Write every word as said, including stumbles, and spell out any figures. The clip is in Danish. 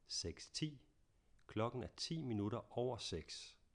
seks ti. Klokken er ti minutter over seks.